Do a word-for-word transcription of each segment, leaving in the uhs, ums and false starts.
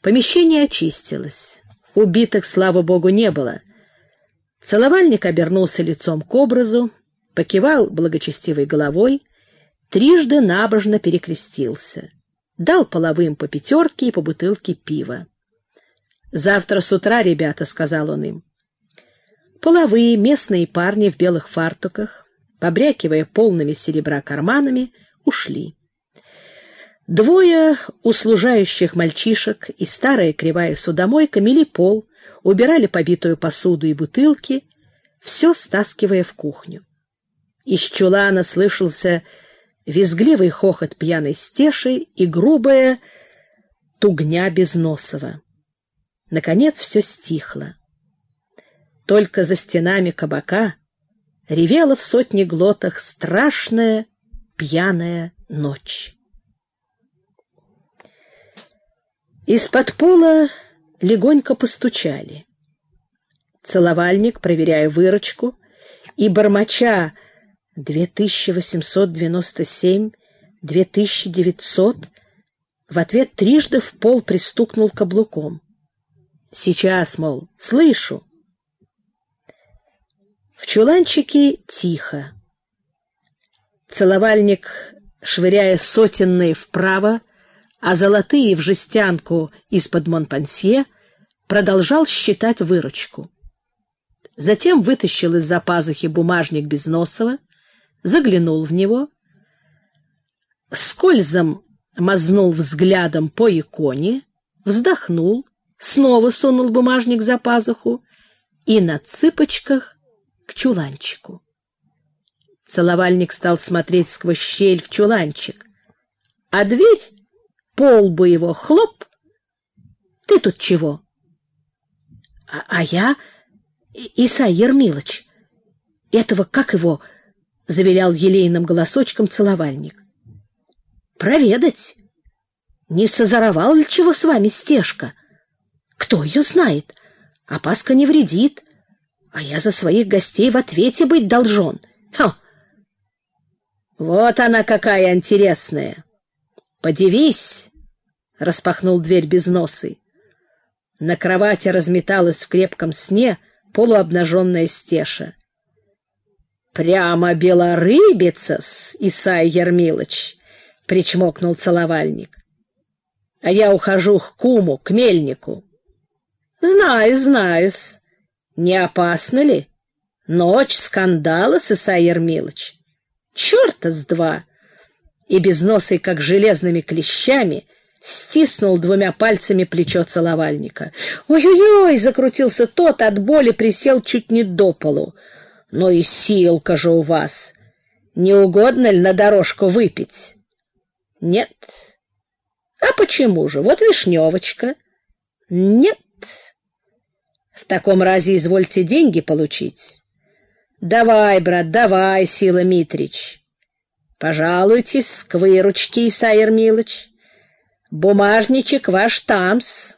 Помещение очистилось. Убитых, слава богу, не было. Целовальник обернулся лицом к образу, покивал благочестивой головой, трижды набожно перекрестился, дал половым по пятерке и по бутылке пива. «Завтра с утра, ребята», — сказал он им. Половые местные парни в белых фартуках, побрякивая полными серебра карманами, ушли. Двое услужающих мальчишек и старая кривая судомойка мели пол, убирали побитую посуду и бутылки, все стаскивая в кухню. Из чулана слышался визгливый хохот пьяной Стеши и грубая тугня Безносова. Наконец все стихло. Только за стенами кабака ревела в сотни глотах страшная пьяная ночь. Из-под пола легонько постучали. Целовальник, проверяя выручку и бормоча две тысячи восемьсот девяносто семь, две тысячи девятьсот, в ответ трижды в пол пристукнул каблуком. «Сейчас, мол, слышу». В чуланчике тихо. Целовальник, швыряя сотенные вправо, а золотые в жестянку из-под Монпансье, продолжал считать выручку. Затем вытащил из-за пазухи бумажник Безносова, заглянул в него, скользом мазнул взглядом по иконе, вздохнул, снова сунул бумажник за пазуху и на цыпочках к чуланчику. Целовальник стал смотреть сквозь щель в чуланчик, а дверь по лбу его хлоп. «Ты тут чего?» «А, а я, Исай Ермилыч, этого, как его?» — завилял елейным голосочком целовальник. «Проведать, не созоровал ли чего с вами Стешка? Кто ее знает? Опаска не вредит, а я за своих гостей в ответе быть должен. Хо! Вот она какая интересная! Подивись!» — распахнул дверь Безносый. На кровати разметалась в крепком сне полуобнаженная Стеша. «Прямо белорыбица-с, Исай Ермилыч!» — причмокнул целовальник. «А я ухожу к куму, к мельнику». «Знаю, знаю-с. Не опасно ли? Ночь скандала, Исай Ермилыч. Черта с два!» И Безносый, как железными клещами, стиснул двумя пальцами плечо целовальника. «Ой-ой-ой!» — закрутился тот, от боли присел чуть не до полу. «Ну и силка же у вас! Не угодно ли на дорожку выпить?» «Нет». «А почему же? Вот вишневочка». «Нет». «В таком разе извольте деньги получить». «Давай, брат, давай, Сила Митрич. Пожалуйтесь к выручке, Исай Ермилыч. Бумажничек ваш тамс».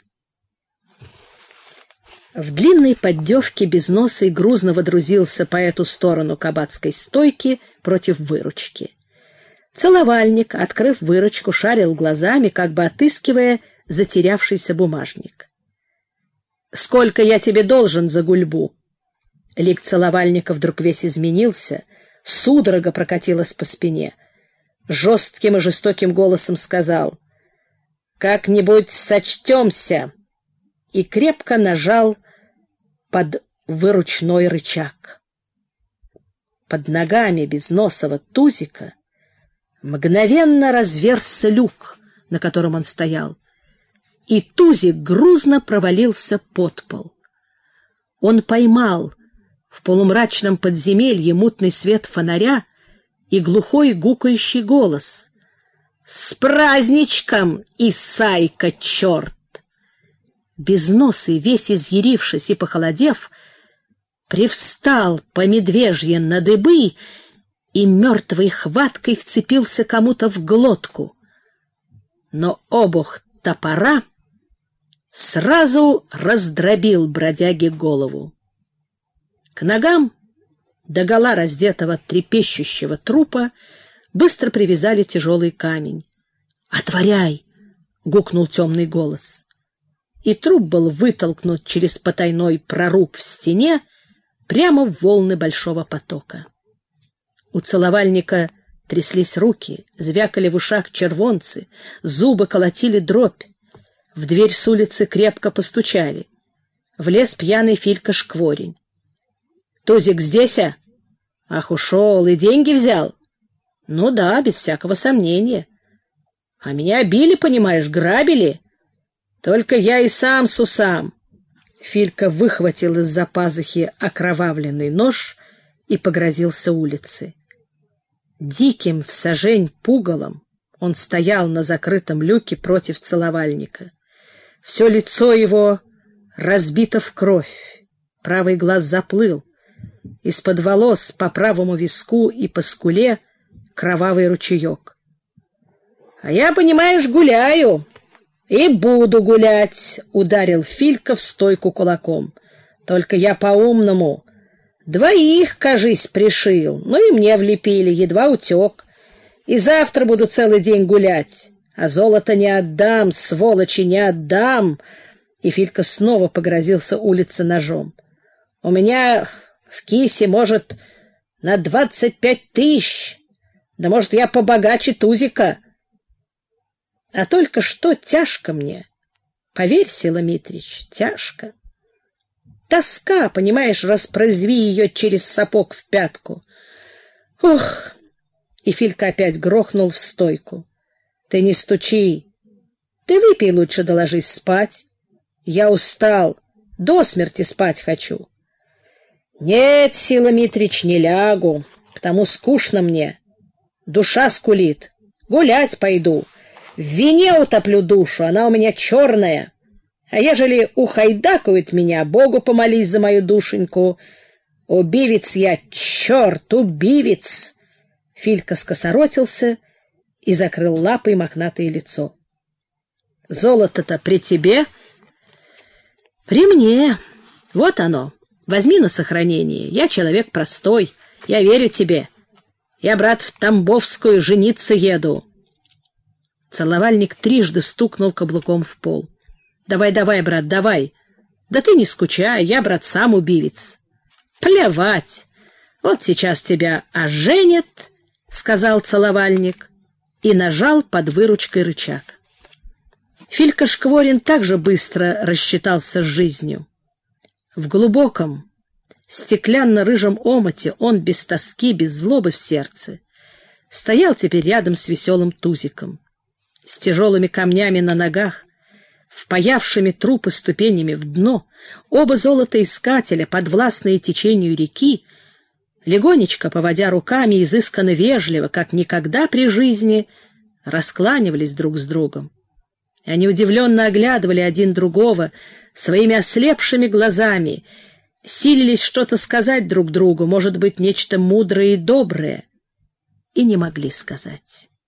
В длинной поддевке Безносый грузно водрузился по эту сторону кабацкой стойки против выручки. Целовальник, открыв выручку, шарил глазами, как бы отыскивая затерявшийся бумажник. «Сколько я тебе должен за гульбу?» Лик целовальника вдруг весь изменился, судорога прокатилась по спине. Жестким и жестоким голосом сказал: «Как-нибудь сочтемся!» и крепко нажал под выручной рычаг. Под ногами Безносова тузика мгновенно разверзся люк, на котором он стоял, и тузик грузно провалился под пол. Он поймал в полумрачном подземелье мутный свет фонаря и глухой гукающий голос: «С праздничком, Исайка, черт!» Безносый, весь изъярившись и похолодев, привстал по медвежье на дыбы и мертвой хваткой вцепился кому-то в глотку. Но обух топора сразу раздробил бродяге голову. К ногам догола раздетого трепещущего трупа быстро привязали тяжелый камень. «Отворяй!» — гукнул темный голос. и труп был вытолкнут через потайной проруб в стене прямо в волны большого потока. У целовальника тряслись руки, звякали в ушах червонцы, зубы колотили дробь. В дверь с улицы крепко постучали. Влез пьяный Филька-шкворень. — Тузик здесь, а? — Ах, ушел, и деньги взял? — Ну да, без всякого сомнения. — А меня били, понимаешь, грабили. Только я и сам с усам. Филька выхватил из-за пазухи окровавленный нож и погрозился улице. Диким в сажень пугалом он стоял на закрытом люке против целовальника. Все лицо его разбито в кровь, правый глаз заплыл, из-под волос по правому виску и по скуле кровавый ручеек. — А я, понимаешь, гуляю и буду гулять, — ударил Филька в стойку кулаком. — Только я по-умному. Двоих, кажись, пришил, ну и мне влепили, едва утек. И завтра буду целый день гулять, а золото не отдам, сволочи, не отдам. И Филька снова погрозился улице ножом. У меня в кисе, может, на двадцать пять тысяч, да, может, я побогаче Тузика. А только что тяжко мне, поверь, Сила Митрич, тяжко. Тоска, понимаешь, распрозви ее через сапог в пятку. Ох! И Филька опять грохнул в стойку. Ты не стучи. Ты выпей лучше, да ложись спать. Я устал, до смерти спать хочу. Нет, Сила Митрич, не лягу, потому скучно мне. Душа скулит. Гулять пойду. В вине утоплю душу, она у меня черная. А ежели ухайдакают меня, Богу помолись за мою душеньку. Убивец я, черт, убивец! Филька скосоротился и закрыл лапой мохнатое лицо. Золото-то при тебе? При мне. Вот оно. Возьми на сохранение. Я человек простой. Я верю тебе. Я, брат, в Тамбовскую жениться еду. Целовальник трижды стукнул каблуком в пол. Давай, давай, брат, давай. Да ты не скучай, я, брат, сам убивец. Плевать. Вот сейчас тебя оженят, — сказал целовальник и нажал под выручкой рычаг. Филька-шкворень также быстро рассчитался с жизнью. В глубоком, стеклянно-рыжем омуте он без тоски, без злобы в сердце стоял теперь рядом с веселым Тузиком. С тяжелыми камнями на ногах, впаявшими трупы ступенями в дно, оба золотоискателя, подвластные течению реки, легонечко поводя руками, изысканно вежливо, как никогда при жизни, раскланивались друг с другом. Они удивленно оглядывали один другого своими ослепшими глазами, силились что-то сказать друг другу, может быть, нечто мудрое и доброе, и не могли сказать.